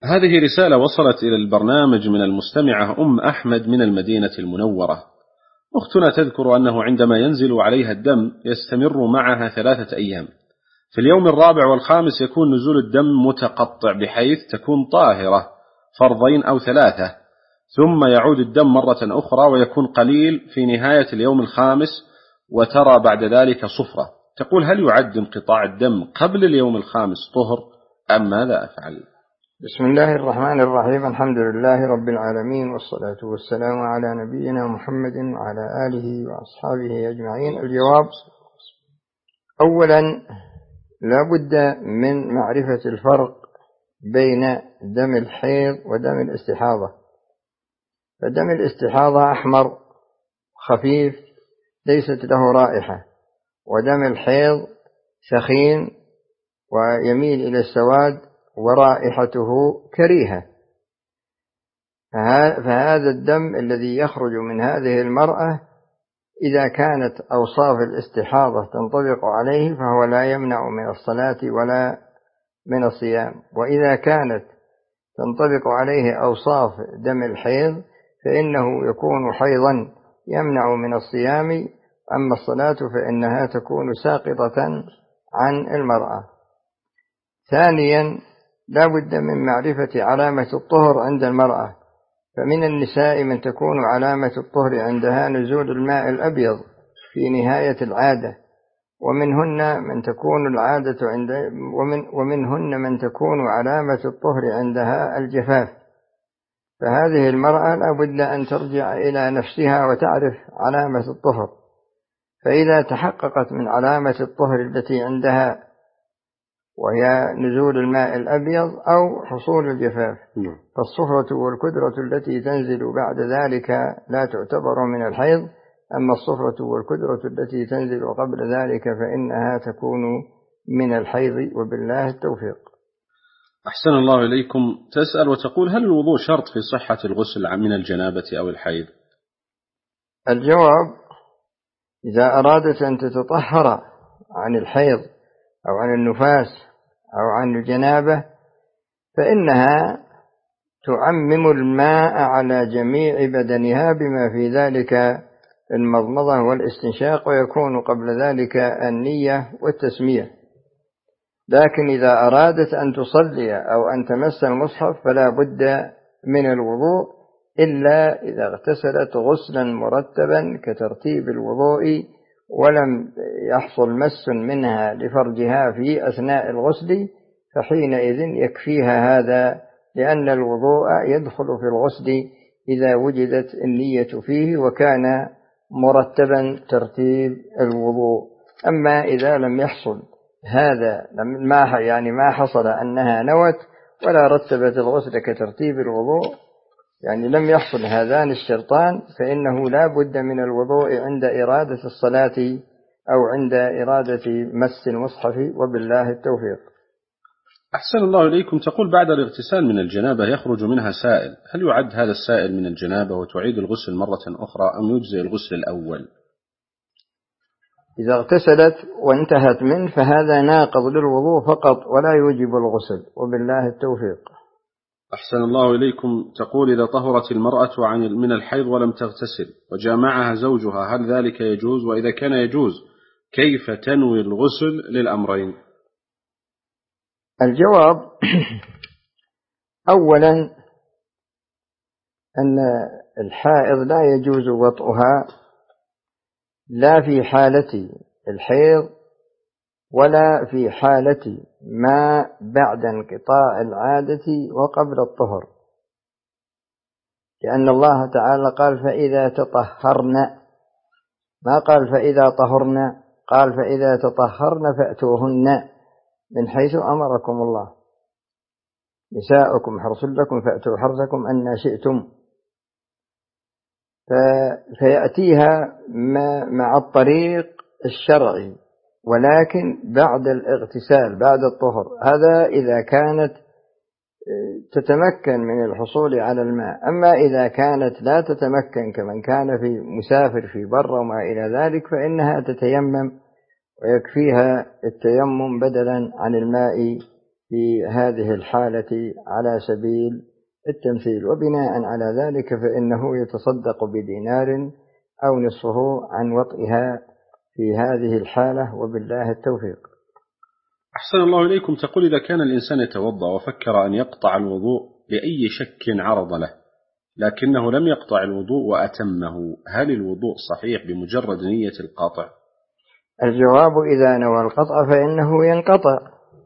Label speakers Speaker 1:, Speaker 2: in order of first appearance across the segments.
Speaker 1: هذه رسالة وصلت إلى البرنامج من المستمعة أم أحمد من المدينة المنورة. أختنا تذكر أنه عندما ينزل عليها الدم يستمر معها 3 أيام. في اليوم الرابع والخامس يكون نزول الدم متقطع بحيث تكون طاهرة فرضين أو 3، ثم يعود الدم مرة أخرى ويكون قليل في نهاية اليوم الخامس، وترى بعد ذلك صفرة. تقول: هل يعد انقطاع الدم قبل اليوم الخامس طهر أم ماذا أفعل؟
Speaker 2: بسم الله الرحمن الرحيم. الحمد لله رب العالمين، والصلاة والسلام على نبينا محمد وعلى آله وأصحابه أجمعين. الجواب: أولا لا بد من معرفة الفرق بين دم الحيض ودم الاستحاضة. فدم الاستحاضة أحمر خفيف ليست له رائحة، ودم الحيض ثخين ويميل إلى السواد ورائحته كريهة. فهذا الدم الذي يخرج من هذه المرأة إذا كانت أوصاف الاستحاضة تنطبق عليه فهو لا يمنع من الصلاة ولا من الصيام، وإذا كانت تنطبق عليه أوصاف دم الحيض فإنه يكون حيضا يمنع من الصيام، أما الصلاة فإنها تكون ساقطة عن المرأة. ثانيا لا بد من معرفة علامة الطهر عند المرأة. فمن النساء من تكون علامة الطهر عندها نزول الماء الأبيض في نهاية العادة، ومنهن من تكون علامة الطهر عندها الجفاف. فهذه المرأة لا بد أن ترجع إلى نفسها وتعرف علامة الطهر، فإذا تحققت من علامة الطهر التي عندها وهي نزول الماء الأبيض أو حصول الجفاف فالصفرة والكدرة التي تنزل بعد ذلك لا تعتبر من الحيض، أما الصفرة والكدرة التي تنزل قبل ذلك فإنها تكون من الحيض، وبالله التوفيق.
Speaker 1: أحسن الله إليكم. تسأل وتقول: هل الوضوء شرط في صحة الغسل من الجنابة أو الحيض؟
Speaker 2: الجواب: إذا أرادت أن تتطهر عن الحيض أو عن النفاس أو عن الجنابة فإنها تعمم الماء على جميع بدنها بما في ذلك المضمضة والاستنشاق، ويكون قبل ذلك النية والتسمية. لكن إذا أرادت أن تصلي أو أن تمس المصحف فلا بد من الوضوء، إلا إذا اغتسلت غسلا مرتبا كترتيب الوضوء ولم يحصل مس منها لفرجها في أثناء الغسل، فحينئذ يكفيها هذا، لأن الوضوء يدخل في الغسل إذا وجدت النية فيه وكان مرتبا ترتيب الوضوء. أما إذا لم يحصل هذا، ما حصل أنها نوت ولا رتبت الغسل كترتيب الوضوء، يعني لم يحصل هذان الشرطان، فإنه لا بد من الوضوء عند إرادة الصلاة أو عند إرادة مس المصحف، وبالله التوفيق.
Speaker 1: أحسن الله إليكم. تقول: بعد الاغتسال من الجنابة يخرج منها سائل، هل يعد هذا السائل من الجنابة وتعيد الغسل مرة أخرى أم يجزئ الغسل الأول؟
Speaker 2: إذا اغتسلت وانتهت منه فهذا ناقض للوضوء فقط ولا يوجب الغسل، وبالله التوفيق.
Speaker 1: أحسن الله إليكم. تقول: إذا طهرت المرأة من الحيض ولم تغتسل وجامعها زوجها هل ذلك يجوز؟ وإذا كان يجوز كيف تنوي الغسل للأمرين؟
Speaker 2: الجواب: أولا أن الحائض لا يجوز وطئها لا في حالة الحيض ولا في حالة ما بعد انقطاع العادة وقبل الطهر، لأن الله تعالى قال: فإذا تطهرن، ما قال فإذا طهرن، قال فإذا تطهرن فأتوهن من حيث أمركم الله، نساؤكم حرث لكم فأتوا حرثكم أن شئتم. فيأتيها مع الطريق الشرعي، ولكن بعد الاغتسال بعد الطهر، هذا إذا كانت تتمكن من الحصول على الماء. أما إذا كانت لا تتمكن كمن كان في مسافر في بر وما إلى ذلك فإنها تتيمم ويكفيها التيمم بدلا عن الماء في هذه الحالة على سبيل التمثيل، وبناء على ذلك فإنه يتصدق بدينار أو نصفه عن وطئها في هذه الحالة، وبالله التوفيق.
Speaker 1: أحسن الله إليكم. تقول إذا كان الإنسان يتوضأ وفكر أن يقطع الوضوء لأي شك عرض له لكنه لم يقطع الوضوء وأتمه، هل الوضوء صحيح بمجرد نية القاطع؟
Speaker 2: الجواب إذا نوى القطع فإنه ينقطع،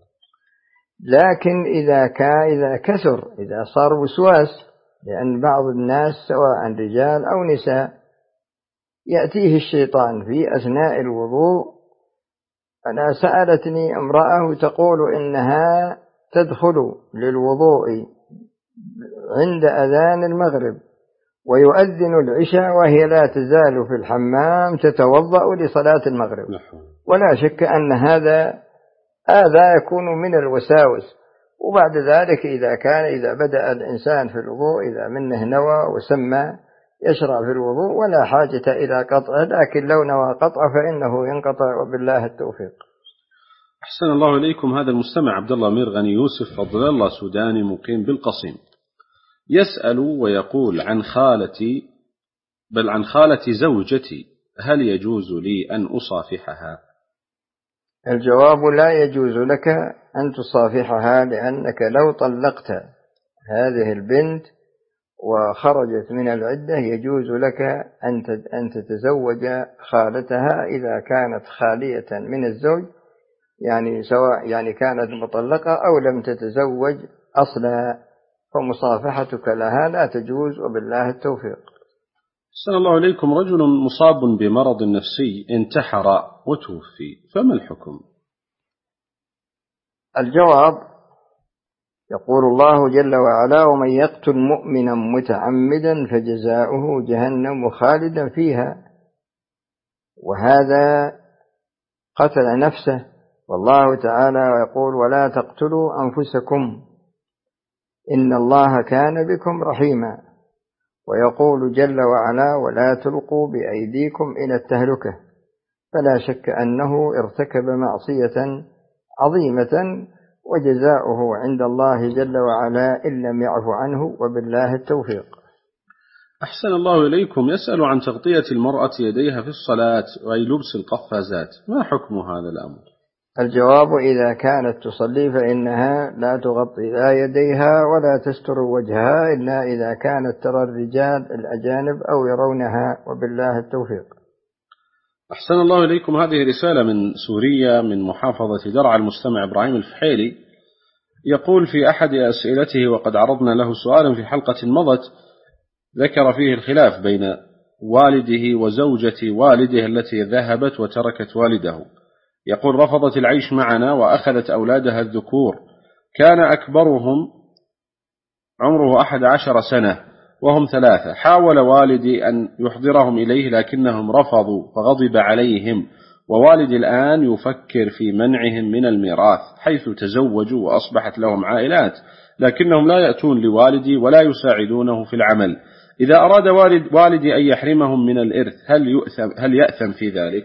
Speaker 2: لكن إذا كثر، إذا صار وسواس، لأن بعض الناس سواء رجال أو نساء يأتيه الشيطان في أثناء الوضوء. أنا سألتني امرأة تقول إنها تدخل للوضوء عند أذان المغرب ويؤذن العشاء وهي لا تزال في الحمام تتوضأ لصلاة المغرب، ولا شك أن هذا يكون من الوساوس. وبعد ذلك إذا بدأ الإنسان في الوضوء إذا منه نوى وسمى يشرع في الوضوء ولا حاجة إلى قطعه، لكن لو نوى قطع فإنه ينقطع، وبالله التوفيق.
Speaker 1: أحسن الله إليكم. هذا المستمع عبد الله أمير غني يوسف فضل الله سوداني مقيم بالقصيم يسأل ويقول عن خالتي زوجتي، هل يجوز لي أن أصافحها؟
Speaker 2: الجواب لا يجوز لك أن تصافحها، لأنك لو طلقت هذه البنت وخرجت من العدة يجوز لك أن تتزوج خالتها إذا كانت خالية من الزوج، يعني سواء كانت مطلقة أو لم تتزوج أصلا، فمصافحتك لها لا تجوز، وبالله التوفيق.
Speaker 1: أحسن الله إليكم. رجل مصاب بمرض نفسي انتحر وتوفي، فما الحكم؟
Speaker 2: الجواب يقول الله جل وعلا: ومن يقتل مؤمنا متعمدا فجزاؤه جهنم خالدا فيها، وهذا قتل نفسه. والله تعالى يقول: ولا تقتلوا أنفسكم إن الله كان بكم رحيما. ويقول جل وعلا: ولا تلقوا بأيديكم إلى التهلكة. فلا شك أنه ارتكب معصية عظيمة، وجزاؤه عند الله جل وعلا إن لم يعف عنه، وبالله التوفيق.
Speaker 1: أحسن الله إليكم. يسأل عن تغطية المرأة يديها في الصلاة وأي لبس القفازات، ما حكم هذا الأمر؟
Speaker 2: الجواب: إذا كانت تصلي فإنها لا تغطي لا يديها ولا تستر وجهها إلا إذا كانت ترى الرجال الأجانب أو يرونها، وبالله التوفيق.
Speaker 1: أحسن الله إليكم. هذه رسالة من سوريا من محافظة درعا، المستمع إبراهيم الفحيلي يقول في أحد أسئلته، وقد عرضنا له سؤالا في حلقة مضت ذكر فيه الخلاف بين والده وزوجة والده التي ذهبت وتركت والده. يقول: رفضت العيش معنا وأخذت أولادها الذكور، كان أكبرهم عمره 11 سنة وهم 3، حاول والدي أن يحضرهم إليه لكنهم رفضوا فغضب عليهم، ووالدي الآن يفكر في منعهم من الميراث حيث تزوجوا وأصبحت لهم عائلات، لكنهم لا يأتون لوالدي ولا يساعدونه في العمل. إذا أراد والدي أن يحرمهم من الإرث هل يأثم في ذلك؟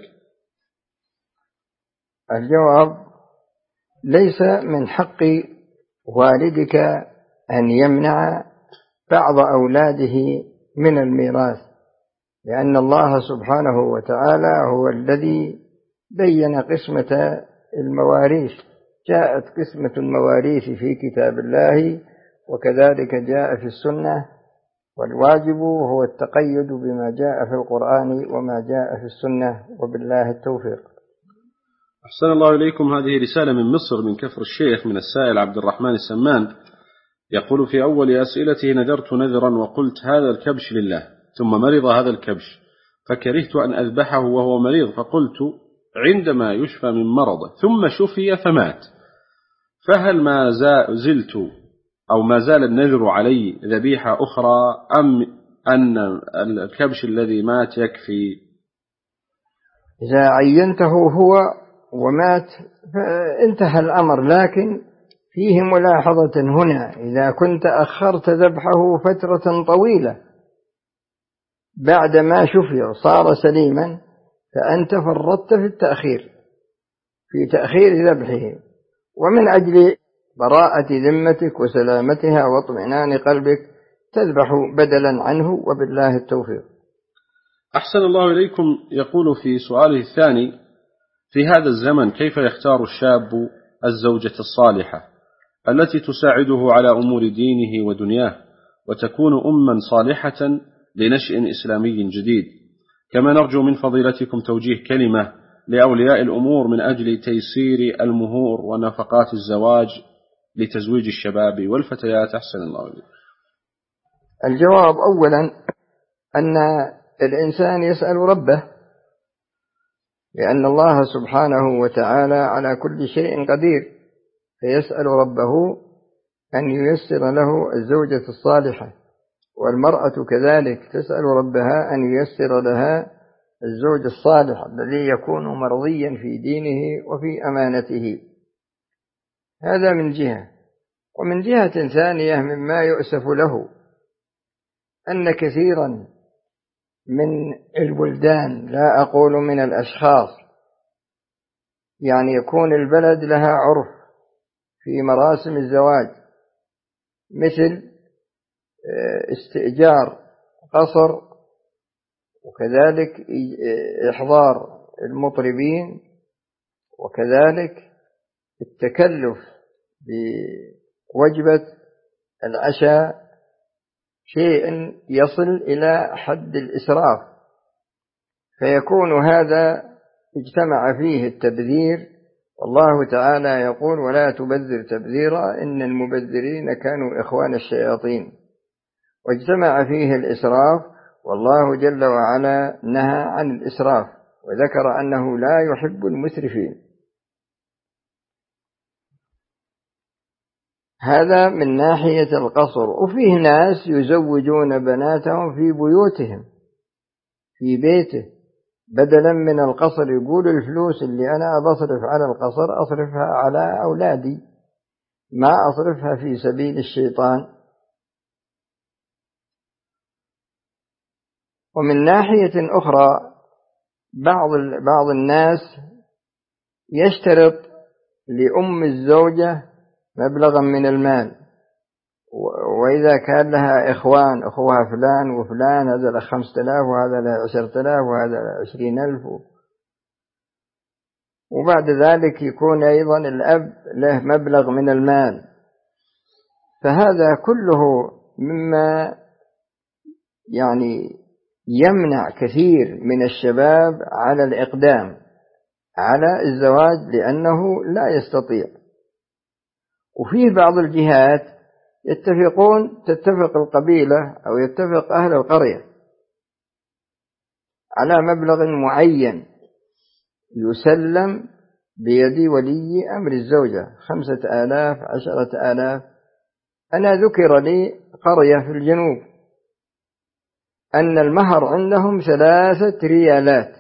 Speaker 2: الجواب: ليس من حق والدك أن يمنع بعض أولاده من الميراث، لأن الله سبحانه وتعالى هو الذي بين قسمة المواريث. جاءت قسمة المواريث في كتاب الله، وكذلك جاء في السنة، والواجب هو التقيد بما جاء في القرآن وما جاء في السنة، وبالله التوفيق.
Speaker 1: أحسن الله إليكم. هذه رسالة من مصر من كفر الشيخ من السائل عبد الرحمن السمان يقول في أول أسئلته: نذرت نذرا وقلت هذا الكبش لله، ثم مرض هذا الكبش فكرهت أن أذبحه وهو مريض، فقلت عندما يشفى من مرضه ثم شفي فمات، فهل ما زلت أو ما زال النذر علي ذبيحة أخرى أم أن الكبش الذي مات يكفي؟
Speaker 2: إذا عينته هو ومات فانتهى الأمر، لكن فيه ملاحظة هنا: إذا كنت أخرت ذبحه فترة طويلة بعد ما شفي وصار سليما فأنت فرطت في التأخير، في تأخير ذبحه. ومن أجل براءة ذمتك وسلامتها واطمئنان قلبك تذبح بدلا عنه، وبالله التوفيق.
Speaker 1: أحسن الله إليكم. يقول في سؤاله الثاني: في هذا الزمن كيف يختار الشاب الزوجة الصالحة التي تساعده على أمور دينه ودنياه وتكون أما صالحة لنشء إسلامي جديد؟ كما نرجو من فضيلتكم توجيه كلمة لأولياء الأمور من أجل تيسير المهور ونفقات الزواج لتزويج الشباب والفتيات. أحسن الله إليكم.
Speaker 2: الجواب: أولا أن الإنسان يسأل ربه، لأن الله سبحانه وتعالى على كل شيء قدير، فيسأل ربه أن ييسر له الزوجة الصالحة، والمرأة كذلك تسأل ربها أن ييسر لها الزوج الصالح الذي يكون مرضيا في دينه وفي أمانته. هذا من جهة. ومن جهة ثانية مما يؤسف له أن كثيرا من البلدان، لا أقول من الأشخاص، يعني يكون البلد لها عرف في مراسم الزواج، مثل استئجار قصر، وكذلك إحضار المطربين، وكذلك التكلف بوجبة العشاء، شيء يصل إلى حد الإسراف، فيكون هذا اجتمع فيه التبذير، والله تعالى يقول: ولا تبذر تبذيرا إن المبذرين كانوا إخوان الشياطين. واجتمع فيه الإسراف، والله جل وعلا نهى عن الإسراف وذكر أنه لا يحب المسرفين. هذا من ناحية القصر. وفيه ناس يزوجون بناتهم في بيوتهم، في بيته، بدلا من القصر. يقول: الفلوس اللي أنا بصرف على القصر أصرفها على أولادي، ما أصرفها في سبيل الشيطان. ومن ناحية أخرى بعض الناس يشترط لأم الزوجة مبلغا من المال، وإذا كان لها إخوان، أخوها فلان وفلان، هذا له 5000 وهذا له 10000 وهذا له 20000، وبعد ذلك يكون أيضا الأب له مبلغ من المال. فهذا كله مما يعني يمنع كثير من الشباب على الإقدام على الزواج، لأنه لا يستطيع. وفي بعض الجهات تتفق القبيلة أو يتفق أهل القرية على مبلغ معين يسلم بيد ولي أمر الزوجة، 5000 10,000. أنا ذكر لي قرية في الجنوب أن المهر عندهم 3 ريالات،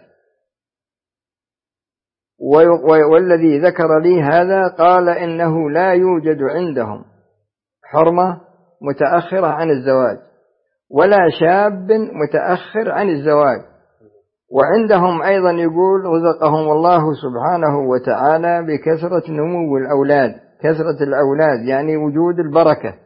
Speaker 2: والذي ذكر لي هذا قال إنه لا يوجد عندهم حرمة متأخرة عن الزواج ولا شاب متأخر عن الزواج. وعندهم أيضا يقول: رزقهم الله سبحانه وتعالى بكثرة نمو الأولاد، كثرة الأولاد يعني وجود البركة.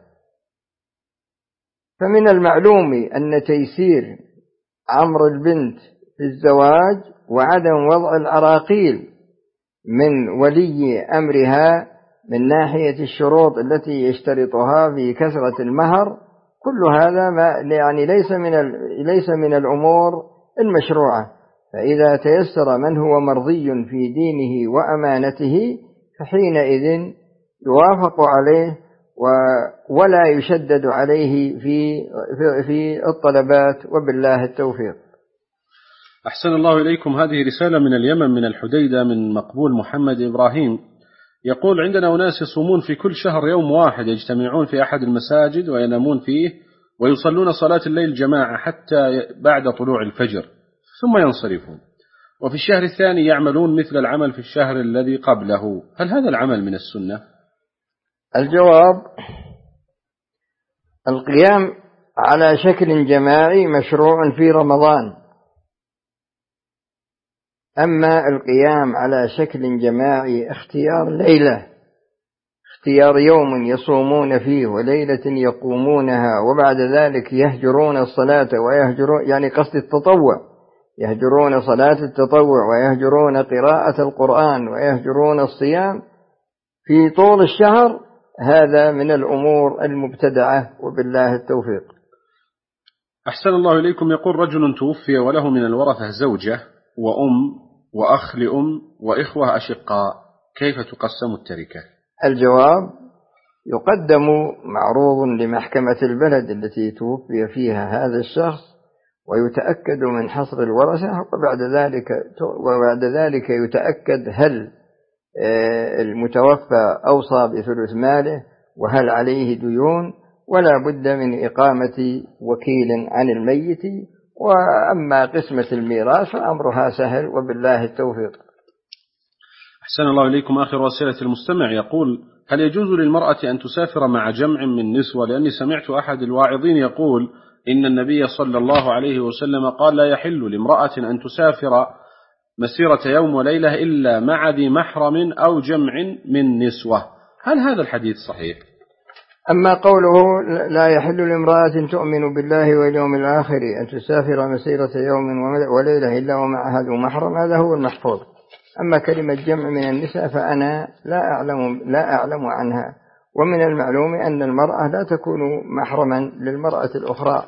Speaker 2: فمن المعلوم أن تيسير عمر البنت في الزواج وعدم وضع العراقيل من ولي أمرها من ناحية الشروط التي يشترطها في كثرة المهر، كل هذا يعني ليس من الأمور المشروعة. فإذا تيسر من هو مرضي في دينه وأمانته فحينئذ يوافق عليه ولا يشدد عليه في الطلبات، وبالله التوفيق.
Speaker 1: أحسن الله إليكم. هذه رسالة من اليمن، من الحديدة، من مقبول محمد إبراهيم. يقول: عندنا أناس يصومون في كل شهر يوم واحد، يجتمعون في أحد المساجد وينامون فيه ويصلون صلاة الليل جماعة حتى بعد طلوع الفجر ثم ينصرفون، وفي الشهر الثاني يعملون مثل العمل في الشهر الذي قبله. هل هذا العمل من السنة؟
Speaker 2: الجواب: القيام على شكل جماعي مشروع في رمضان، أما القيام على شكل جماعي اختيار اختيار يوم يصومون فيه وليلة يقومونها وبعد ذلك يهجرون الصلاة ويهجرون، يعني قصد التطوع، يهجرون صلاة التطوع ويهجرون قراءة القرآن ويهجرون الصيام في طول الشهر، هذا من الأمور المبتدعة، وبالله التوفيق.
Speaker 1: أحسن الله إليكم. يقول رجل توفي وله من الورثة زوجة وأم وأخ لأم وإخوة أشقاء، كيف تقسم التركة؟
Speaker 2: الجواب: يقدم معروض لمحكمة البلد التي توفي فيها هذا الشخص ويتأكد من حصر الورثة، وبعد ذلك يتأكد هل المتوفى أوصى بثلث ماله وهل عليه ديون، ولا بد من إقامة وكيل عن الميت. وأما قسمة الميراث فأمرها سهل، وبالله التوفيق.
Speaker 1: أحسن الله إليكم. آخر رسالة المستمع يقول: هل يجوز للمرأة أن تسافر مع جمع من نسوة؟ لأني سمعت أحد الواعظين يقول إن النبي صلى الله عليه وسلم قال: لا يحل لامرأة أن تسافر مسيرة يوم وليلة إلا مع ذي محرم أو جمع من نسوة. هل هذا الحديث صحيح؟
Speaker 2: أما قوله لا يحل لامرأة تؤمن بالله واليوم الآخر أن تسافر مسيرة يوم وليلة إلا ومعها ذو محرم، هذا هو المحفوظ. أما كلمة جمع من النساء فأنا لا أعلم عنها، ومن المعلوم أن المرأة لا تكون محرما للمرأة الأخرى،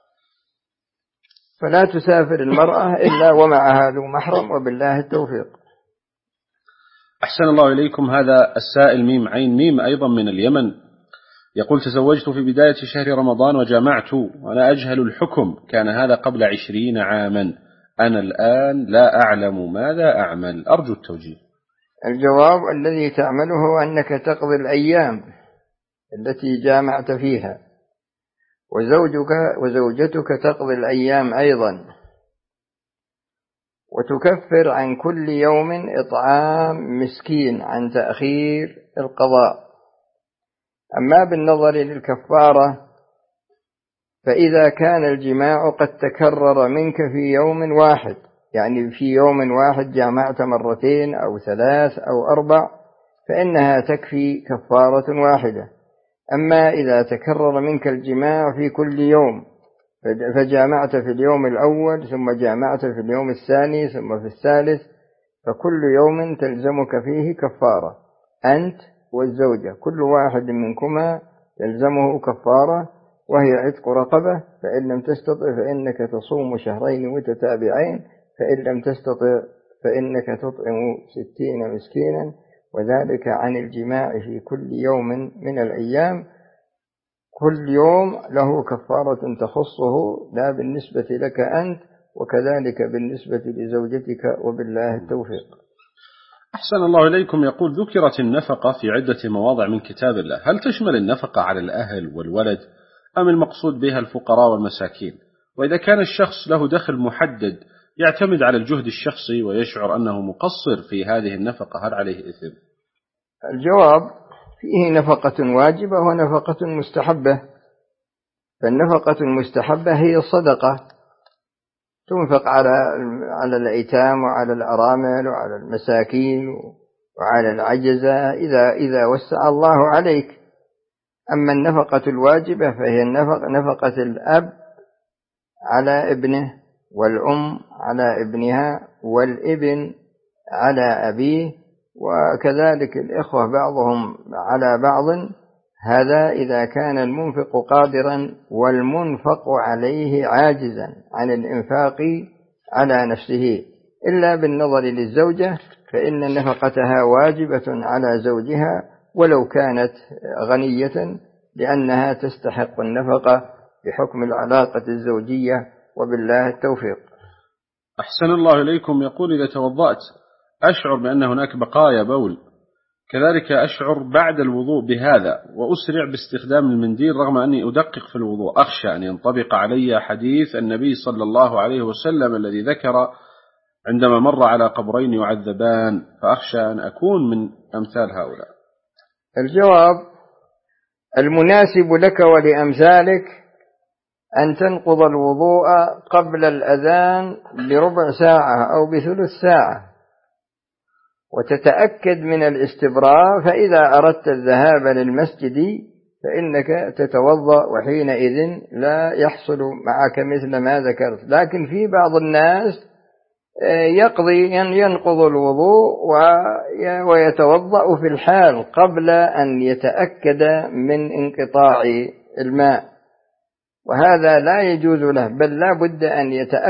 Speaker 2: فلا تسافر المرأة إلا ومعها ذو محرم، وبالله التوفيق.
Speaker 1: أحسن الله إليكم. هذا السائل ميم عين ميم أيضا من اليمن يقول: تزوجت في بداية شهر رمضان وجامعت وأنا أجهل الحكم، كان هذا قبل 20 عاما، أنا الآن لا أعلم ماذا أعمل، أرجو التوجيه.
Speaker 2: الجواب: الذي تعمله أنك تقضي الأيام التي جامعت فيها، وزوجتك تقضي الأيام أيضا، وتكفر عن كل يوم إطعام مسكين عن تأخير القضاء. أما بالنظر للكفارة فإذا كان الجماع قد تكرر منك في يوم واحد، يعني في يوم واحد جامعت مرتين أو 3 أو 4، فإنها تكفي كفارة واحدة. أما إذا تكرر منك الجماع في كل يوم، فجامعت في اليوم الأول ثم جامعت في اليوم الثاني ثم في الثالث، فكل يوم تلزمك فيه كفارة، أنت والزوجة كل واحد منكما تلزمه كفارة، وهي عتق رقبة، فإن لم تستطع فإنك تصوم شهرين متتابعين، فإن لم تستطع فإنك تطعم 60 مسكينا، وذلك عن الجماع في كل يوم من الأيام. كل يوم له كفارة تخصه، لا بالنسبة لك أنت وكذلك بالنسبة لزوجتك، وبالله التوفيق.
Speaker 1: أحسن الله إليكم. يقول: ذكرت النفقة في عدة مواضع من كتاب الله، هل تشمل النفقة على الأهل والولد أم المقصود بها الفقراء والمساكين؟ وإذا كان الشخص له دخل محدد يعتمد على الجهد الشخصي ويشعر أنه مقصر في هذه النفقة، هل عليه إثم؟
Speaker 2: الجواب: فيه نفقة واجبة ونفقة مستحبة. فالنفقة المستحبة هي الصدقة، تنفق على الأيتام وعلى الأرامل وعلى المساكين وعلى العجزة إذا وسع الله عليك. أما النفقة الواجبة فهي نفقة الأب على ابنه، والأم على ابنها، والابن على أبيه، وكذلك الإخوة بعضهم على بعض. هذا إذا كان المنفق قادرا والمنفق عليه عاجزا عن الإنفاق على نفسه. إلا بالنظر للزوجة فإن نفقتها واجبة على زوجها ولو كانت غنية، لأنها تستحق النفقة بحكم العلاقة الزوجية، وبالله التوفيق.
Speaker 1: أحسن الله إليكم. يقول: إذا توضأت أشعر بأن هناك بقايا بول، كذلك أشعر بعد الوضوء بهذا، وأسرع باستخدام المنديل رغم أني أدقق في الوضوء، أخشى أن ينطبق علي حديث النبي صلى الله عليه وسلم الذي ذكر عندما مر على قبرين يعذبان، فأخشى أن أكون من أمثال هؤلاء.
Speaker 2: الجواب: المناسب لك ولأمثالك أن تنقض الوضوء قبل الأذان ب15 أو ب3 ساعة، وتتأكد من الاستبراء، فإذا أردت الذهاب للمسجد فإنك تتوضأ، وحينئذ لا يحصل معك مثل ما ذكرت. لكن في بعض الناس ينقض الوضوء ويتوضأ في الحال قبل أن يتأكد من انقطاع الماء، وهذا لا يجوز له، بل لا بد أن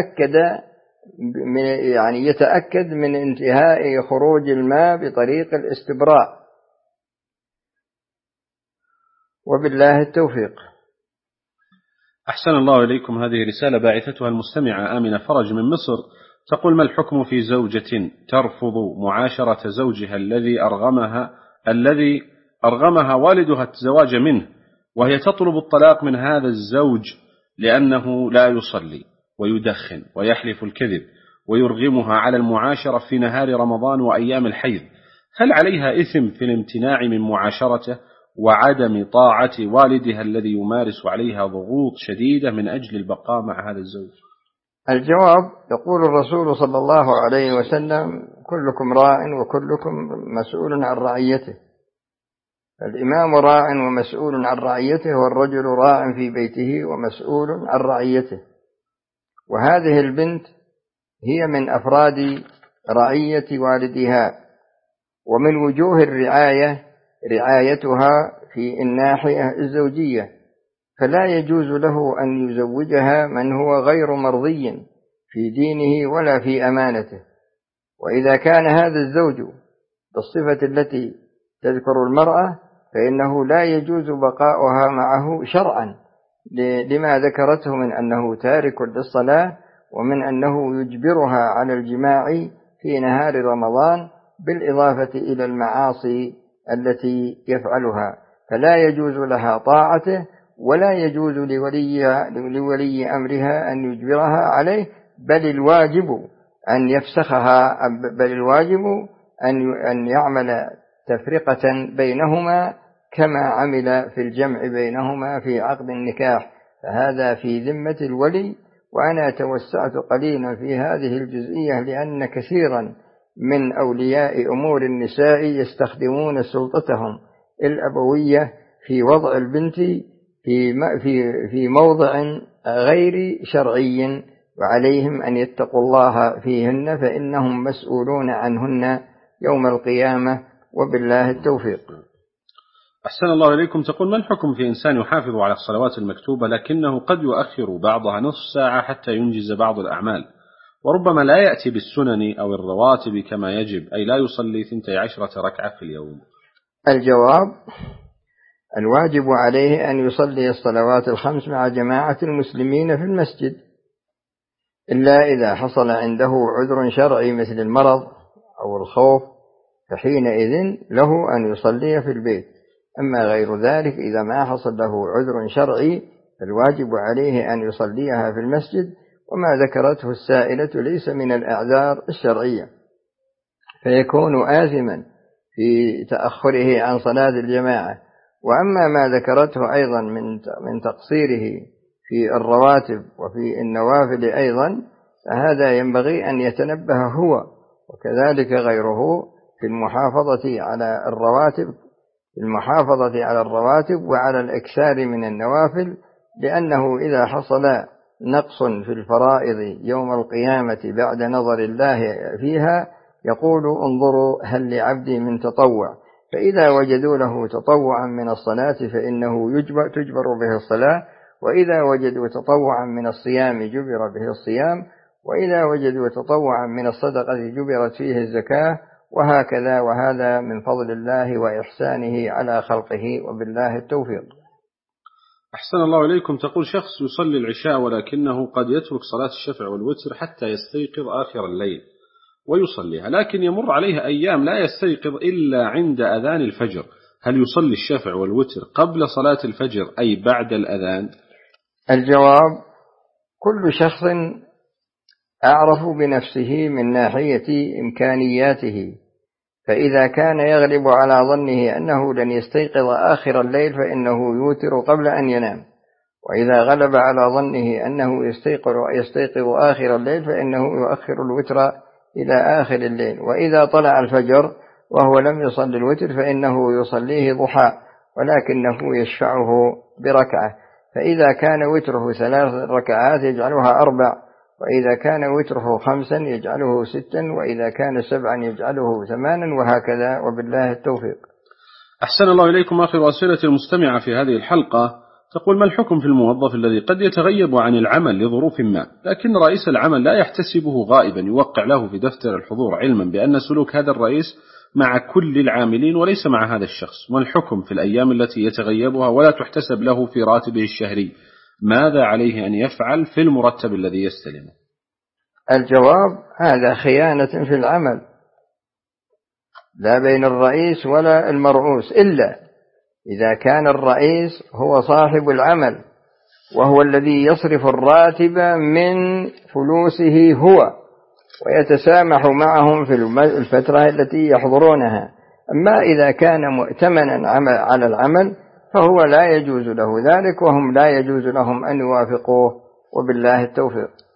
Speaker 2: يتأكد من انتهاء خروج الماء بطريق الاستبراء، وبالله التوفيق.
Speaker 1: أحسن الله إليكم. هذه رسالة باعثتها المستمعة آمنة فرج من مصر، تقول: ما الحكم في زوجة ترفض معاشرة زوجها الذي أرغمها والدها الزواج منه، وهي تطلب الطلاق من هذا الزوج لأنه لا يصلي ويدخن ويحلف الكذب ويرغمها على المعاشرة في نهار رمضان وأيام الحيض؟ هل عليها إثم في الامتناع من معاشرته وعدم طاعة والدها الذي يمارس عليها ضغوط شديدة من أجل البقاء مع هذا الزوج؟
Speaker 2: الجواب: يقول الرسول صلى الله عليه وسلم: كلكم راع وكلكم مسؤول عن رعيته. الإمام راع ومسؤول عن رعيته، والرجل راع في بيته ومسؤول عن رعيته. وهذه البنت هي من أفراد رعية والدها، ومن وجوه الرعاية رعايتها في الناحية الزوجية، فلا يجوز له أن يزوجها من هو غير مرضي في دينه ولا في أمانته. وإذا كان هذا الزوج بالصفة التي تذكر المرأة فإنه لا يجوز بقاؤها معه شرعا، لما ذكرته من أنه تارك للصلاة، ومن أنه يجبرها على الجماع في نهار رمضان، بالإضافة إلى المعاصي التي يفعلها، فلا يجوز لها طاعته، ولا يجوز لولي أمرها أن يجبرها عليه، بل الواجب أن يفسخها، بل الواجب أن يعمل تفرقة بينهما كما عمل في الجمع بينهما في عقد النكاح، فهذا في ذمة الولي. وأنا توسعت قليلا في هذه الجزئية لأن كثيرا من أولياء أمور النساء يستخدمون سلطتهم الأبوية في وضع البنت في موضع غير شرعي، وعليهم أن يتقوا الله فيهن، فإنهم مسؤولون عنهن يوم القيامة، وبالله التوفيق.
Speaker 1: أحسن الله إليكم. تقول: ما الحكم في إنسان يحافظ على الصلوات المكتوبة لكنه قد يؤخر بعضها نصف ساعة حتى ينجز بعض الأعمال، وربما لا يأتي بالسنن أو الرواتب كما يجب، أي لا يصلي 12 ركعة في اليوم؟
Speaker 2: الجواب: الواجب عليه أن يصلي الصلوات الخمس مع جماعة المسلمين في المسجد، إلا إذا حصل عنده عذر شرعي مثل المرض أو الخوف، فحينئذ له أن يصلي في البيت. أما غير ذلك إذا ما حصل له عذر شرعي فالواجب عليه أن يصليها في المسجد، وما ذكرته السائلة ليس من الأعذار الشرعية، فيكون آثما في تأخره عن صلاة الجماعة. وأما ما ذكرته أيضا من تقصيره في الرواتب وفي النوافل أيضا، فهذا ينبغي أن يتنبه هو وكذلك غيره في المحافظة على الرواتب وعلى الإكثار من النوافل، لأنه إذا حصل نقص في الفرائض يوم القيامة بعد نظر الله فيها يقول: انظروا هل لعبدي من تطوع، فإذا وجدوا له تطوعا من الصلاة فإنه تجبر به الصلاة، وإذا وجدوا تطوعا من الصيام جبر به الصيام، وإذا وجدوا تطوعا من الصدقة جبرت فيه الزكاة، وهكذا. وهذا من فضل الله وإحسانه على خلقه، وبالله التوفيق.
Speaker 1: أحسن الله إليكم. تقول: شخص يصلي العشاء ولكنه قد يترك صلاة الشفع والوتر حتى يستيقظ آخر الليل ويصليها، لكن يمر عليه أيام لا يستيقظ إلا عند أذان الفجر، هل يصلي الشفع والوتر قبل صلاة الفجر أي بعد الأذان؟
Speaker 2: الجواب: كل شخص أعرف بنفسه من ناحية إمكانياته، فإذا كان يغلب على ظنه أنه لن يستيقظ آخر الليل فإنه يوتر قبل أن ينام، وإذا غلب على ظنه أنه يستيقظ آخر الليل فإنه يؤخر الوتر إلى آخر الليل. وإذا طلع الفجر وهو لم يصلي الوتر فإنه يصليه ضحى، ولكنه يشفعه بركعة. فإذا كان وتره 3 ركعات يجعلها 4، وإذا كان وتره 5 يجعله 6، وإذا كان 7 يجعله 8، وهكذا، وبالله التوفيق.
Speaker 1: أحسن الله إليكم. آخر أسئلة المستمعة في هذه الحلقة تقول: ما الحكم في الموظف الذي قد يتغيب عن العمل لظروف ما، لكن رئيس العمل لا يحتسبه غائبا، يوقع له في دفتر الحضور، علما بأن سلوك هذا الرئيس مع كل العاملين وليس مع هذا الشخص؟ ما الحكم في الأيام التي يتغيبها ولا تحتسب له في راتبه الشهري؟ ماذا عليه أن يفعل في المرتب الذي يستلمه؟
Speaker 2: الجواب: هذا خيانة في العمل، لا بين الرئيس ولا المرؤوس، إلا إذا كان الرئيس هو صاحب العمل وهو الذي يصرف الراتب من فلوسه هو، ويتسامح معهم في الفترة التي يحضرونها. أما إذا كان مؤتمنا على العمل فهو لا يجوز له ذلك، وهم لا يجوز لهم أن يوافقوه، وبالله التوفيق.